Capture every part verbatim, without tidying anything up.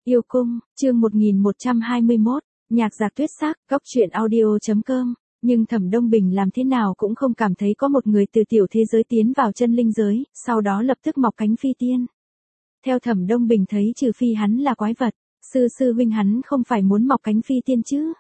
Yêu cung, chương một nghìn một trăm hai mươi mốt, nhạc giặc tuyết sắc, góc truyện audio chấm com. Nhưng Thẩm Đông Bình làm thế nào cũng không cảm thấy có một người từ tiểu thế giới tiến vào chân linh giới, sau đó lập tức mọc cánh phi tiên. Theo Thẩm Đông Bình thấy trừ phi hắn là quái vật, sư sư huynh hắn không phải muốn mọc cánh phi tiên chứ.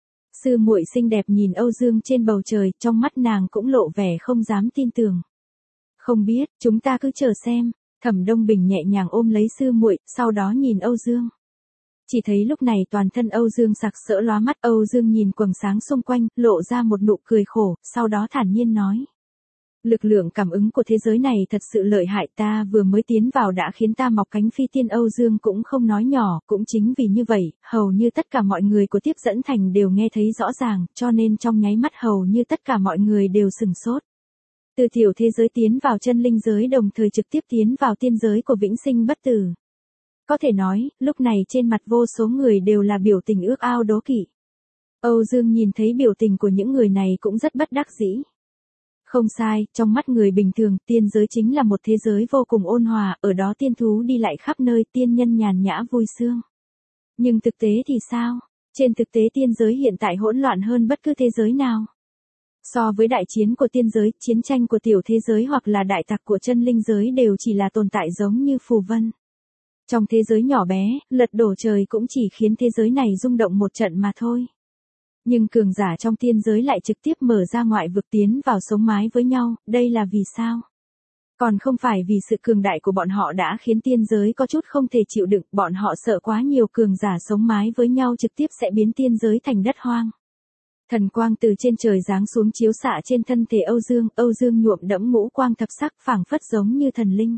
Sư muội xinh đẹp nhìn Âu Dương trên bầu trời, trong mắt nàng cũng lộ vẻ không dám tin tưởng. Không biết, chúng ta cứ chờ xem. Thẩm Đông Bình nhẹ nhàng ôm lấy sư muội, sau đó nhìn Âu Dương. Chỉ thấy lúc này toàn thân Âu Dương sặc sỡ lóa mắt, Âu Dương nhìn quầng sáng xung quanh, lộ ra một nụ cười khổ, sau đó thản nhiên nói. Lực lượng cảm ứng của thế giới này thật sự lợi hại, ta vừa mới tiến vào đã khiến ta mọc cánh phi tiên. Âu Dương cũng không nói nhỏ, cũng chính vì như vậy, hầu như tất cả mọi người của tiếp dẫn thành đều nghe thấy rõ ràng, cho nên trong nháy mắt hầu như tất cả mọi người đều sừng sốt. Từ tiểu thế giới tiến vào chân linh giới đồng thời trực tiếp tiến vào tiên giới của vĩnh sinh bất tử. Có thể nói, lúc này trên mặt vô số người đều là biểu tình ước ao đố kỵ. Âu Dương nhìn thấy biểu tình của những người này cũng rất bất đắc dĩ. Không sai, trong mắt người bình thường, tiên giới chính là một thế giới vô cùng ôn hòa, ở đó tiên thú đi lại khắp nơi, tiên nhân nhàn nhã vui sướng. Nhưng thực tế thì sao? Trên thực tế tiên giới hiện tại hỗn loạn hơn bất cứ thế giới nào. So với đại chiến của tiên giới, chiến tranh của tiểu thế giới hoặc là đại tặc của chân linh giới đều chỉ là tồn tại giống như phù vân. Trong thế giới nhỏ bé, lật đổ trời cũng chỉ khiến thế giới này rung động một trận mà thôi. Nhưng cường giả trong tiên giới lại trực tiếp mở ra ngoại vực tiến vào sống mái với nhau, đây là vì sao? Còn không phải vì sự cường đại của bọn họ đã khiến tiên giới có chút không thể chịu đựng, bọn họ sợ quá nhiều cường giả sống mái với nhau trực tiếp sẽ biến tiên giới thành đất hoang. Thần quang từ trên trời giáng xuống chiếu xạ trên thân thể Âu Dương, Âu Dương nhuộm đẫm ngũ quang thập sắc phảng phất giống như thần linh.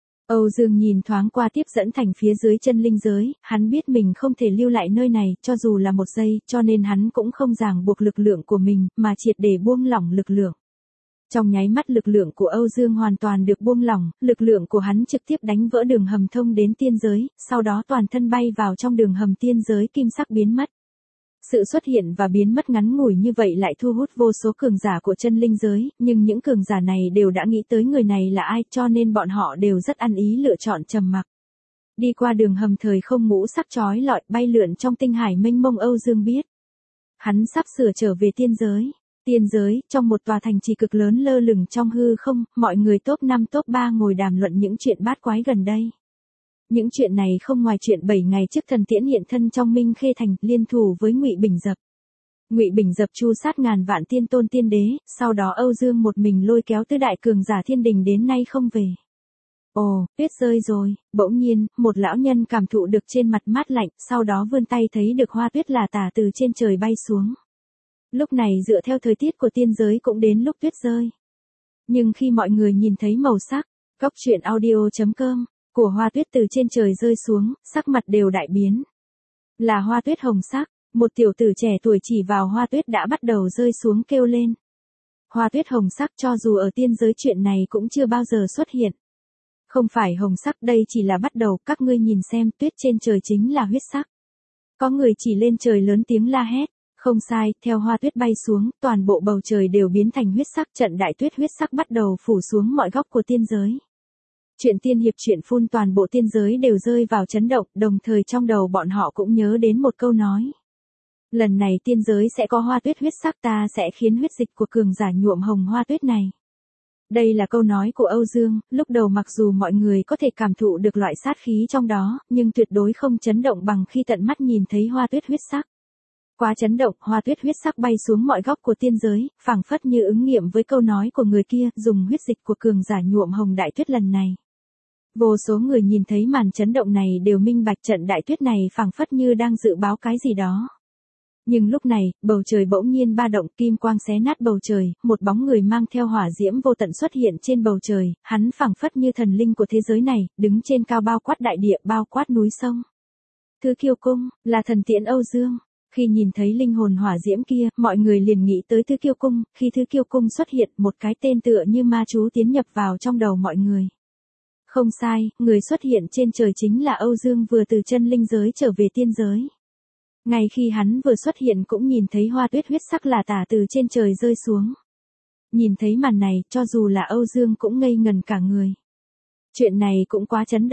Âu Dương nhìn thoáng qua tiếp dẫn thành phía dưới chân linh giới, hắn biết mình không thể lưu lại nơi này cho dù là một giây, cho nên hắn cũng không ràng buộc lực lượng của mình, mà triệt để buông lỏng lực lượng. Trong nháy mắt lực lượng của Âu Dương hoàn toàn được buông lỏng, lực lượng của hắn trực tiếp đánh vỡ đường hầm thông đến tiên giới, sau đó toàn thân bay vào trong đường hầm tiên giới kim sắc biến mất. Sự xuất hiện và biến mất ngắn ngủi như vậy lại thu hút vô số cường giả của chân linh giới, nhưng những cường giả này đều đã nghĩ tới người này là ai, cho nên bọn họ đều rất ăn ý lựa chọn trầm mặc. Đi qua đường hầm thời không ngũ sắc chói lọi, bay lượn trong tinh hải mênh mông. Âu Dương biết hắn sắp sửa trở về tiên giới. Tiên giới, trong một tòa thành trì cực lớn lơ lửng trong hư không, mọi người top năm top ba ngồi đàm luận những chuyện bát quái gần đây. Những chuyện này không ngoài chuyện bảy ngày trước Thần Tiễn hiện thân trong Minh Khê thành, liên thủ với Ngụy Bình Dập. Ngụy Bình Dập tru sát ngàn vạn tiên tôn tiên đế, sau đó Âu Dương một mình lôi kéo tứ đại cường giả thiên đình đến nay không về. Ồ, tuyết rơi rồi. Bỗng nhiên, một lão nhân cảm thụ được trên mặt mát lạnh, sau đó vươn tay thấy được hoa tuyết là tả từ trên trời bay xuống. Lúc này dựa theo thời tiết của tiên giới cũng đến lúc tuyết rơi. Nhưng khi mọi người nhìn thấy màu sắc, góc truyện audio chấm com của hoa tuyết từ trên trời rơi xuống, sắc mặt đều đại biến. Là hoa tuyết hồng sắc, một tiểu tử trẻ tuổi chỉ vào hoa tuyết đã bắt đầu rơi xuống kêu lên. Hoa tuyết hồng sắc cho dù ở tiên giới chuyện này cũng chưa bao giờ xuất hiện. Không phải hồng sắc, đây chỉ là bắt đầu, các ngươi nhìn xem, tuyết trên trời chính là huyết sắc. Có người chỉ lên trời lớn tiếng la hét. Không sai, theo hoa tuyết bay xuống, toàn bộ bầu trời đều biến thành huyết sắc, trận đại tuyết huyết sắc bắt đầu phủ xuống mọi góc của tiên giới. Chuyện tiên hiệp chuyện phun toàn bộ tiên giới đều rơi vào chấn động, đồng thời trong đầu bọn họ cũng nhớ đến một câu nói. Lần này tiên giới sẽ có hoa tuyết huyết sắc, ta sẽ khiến huyết dịch của cường giả nhuộm hồng hoa tuyết này. Đây là câu nói của Âu Dương, lúc đầu mặc dù mọi người có thể cảm thụ được loại sát khí trong đó, nhưng tuyệt đối không chấn động bằng khi tận mắt nhìn thấy hoa tuyết huyết sắc. Quá chấn động, hoa tuyết huyết sắc bay xuống mọi góc của tiên giới, phảng phất như ứng nghiệm với câu nói của người kia, dùng huyết dịch của cường giả nhuộm hồng đại tuyết lần này. Vô số người nhìn thấy màn chấn động này đều minh bạch trận đại tuyết này phảng phất như đang dự báo cái gì đó. Nhưng lúc này, bầu trời bỗng nhiên ba động, kim quang xé nát bầu trời, một bóng người mang theo hỏa diễm vô tận xuất hiện trên bầu trời, hắn phảng phất như thần linh của thế giới này, đứng trên cao bao quát đại địa, bao quát núi sông. Thứ Kiêu Cung, là Thần Tiễn Âu Dương. Khi nhìn thấy linh hồn hỏa diễm kia, mọi người liền nghĩ tới Thứ Kiêu Cung, khi Thứ Kiêu Cung xuất hiện, một cái tên tựa như ma chú tiến nhập vào trong đầu mọi người. Không sai, người xuất hiện trên trời chính là Âu Dương vừa từ chân linh giới trở về tiên giới. Ngay khi hắn vừa xuất hiện cũng nhìn thấy hoa tuyết huyết sắc là tả từ trên trời rơi xuống. Nhìn thấy màn này, cho dù là Âu Dương cũng ngây ngần cả người. Chuyện này cũng quá chấn động,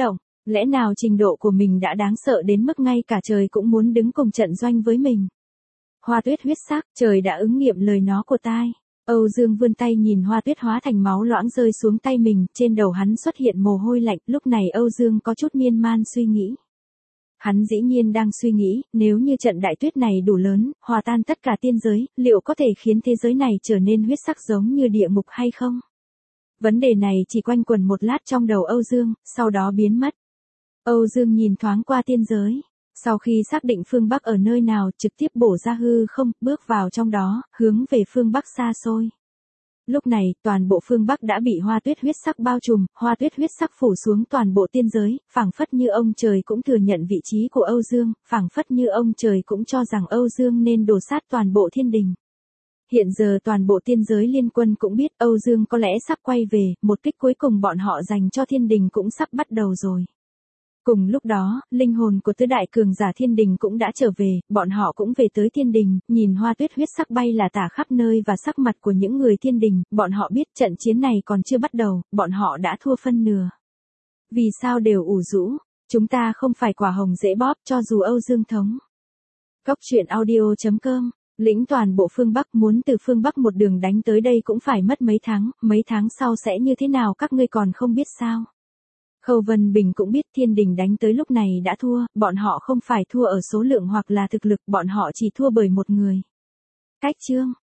Lẽ nào trình độ của mình đã đáng sợ đến mức ngay cả trời cũng muốn đứng cùng trận doanh với mình? Hoa tuyết huyết sắc, trời đã ứng nghiệm lời nó của tai. Âu Dương vươn tay nhìn hoa tuyết hóa thành máu loãng rơi xuống tay mình, trên đầu hắn xuất hiện mồ hôi lạnh, lúc này Âu Dương có chút miên man suy nghĩ. Hắn dĩ nhiên đang suy nghĩ, nếu như trận đại tuyết này đủ lớn, hòa tan tất cả tiên giới, liệu có thể khiến thế giới này trở nên huyết sắc giống như địa ngục hay không? Vấn đề này chỉ quanh quẩn một lát trong đầu Âu Dương, sau đó biến mất. Âu Dương nhìn thoáng qua tiên giới. Sau khi xác định phương Bắc ở nơi nào, trực tiếp bổ ra hư không, bước vào trong đó, hướng về phương Bắc xa xôi. Lúc này, toàn bộ phương Bắc đã bị hoa tuyết huyết sắc bao trùm, hoa tuyết huyết sắc phủ xuống toàn bộ tiên giới, phảng phất như ông trời cũng thừa nhận vị trí của Âu Dương, phảng phất như ông trời cũng cho rằng Âu Dương nên đổ sát toàn bộ thiên đình. Hiện giờ toàn bộ tiên giới liên quân cũng biết Âu Dương có lẽ sắp quay về, một kích cuối cùng bọn họ dành cho thiên đình cũng sắp bắt đầu rồi. Cùng lúc đó, linh hồn của tứ đại cường giả thiên đình cũng đã trở về, bọn họ cũng về tới thiên đình, nhìn hoa tuyết huyết sắc bay là tả khắp nơi và sắc mặt của những người thiên đình, bọn họ biết trận chiến này còn chưa bắt đầu, bọn họ đã thua phân nửa. Vì sao đều ủ rũ, chúng ta không phải quả hồng dễ bóp cho dù Âu Dương thống. Cốc truyện audio chấm com, lĩnh toàn bộ phương Bắc, muốn từ phương Bắc một đường đánh tới đây cũng phải mất mấy tháng, mấy tháng sau sẽ như thế nào các ngươi còn không biết sao? Khâu Vân Bình cũng biết thiên đình đánh tới lúc này đã thua, bọn họ không phải thua ở số lượng hoặc là thực lực, bọn họ chỉ thua bởi một người. Cách chương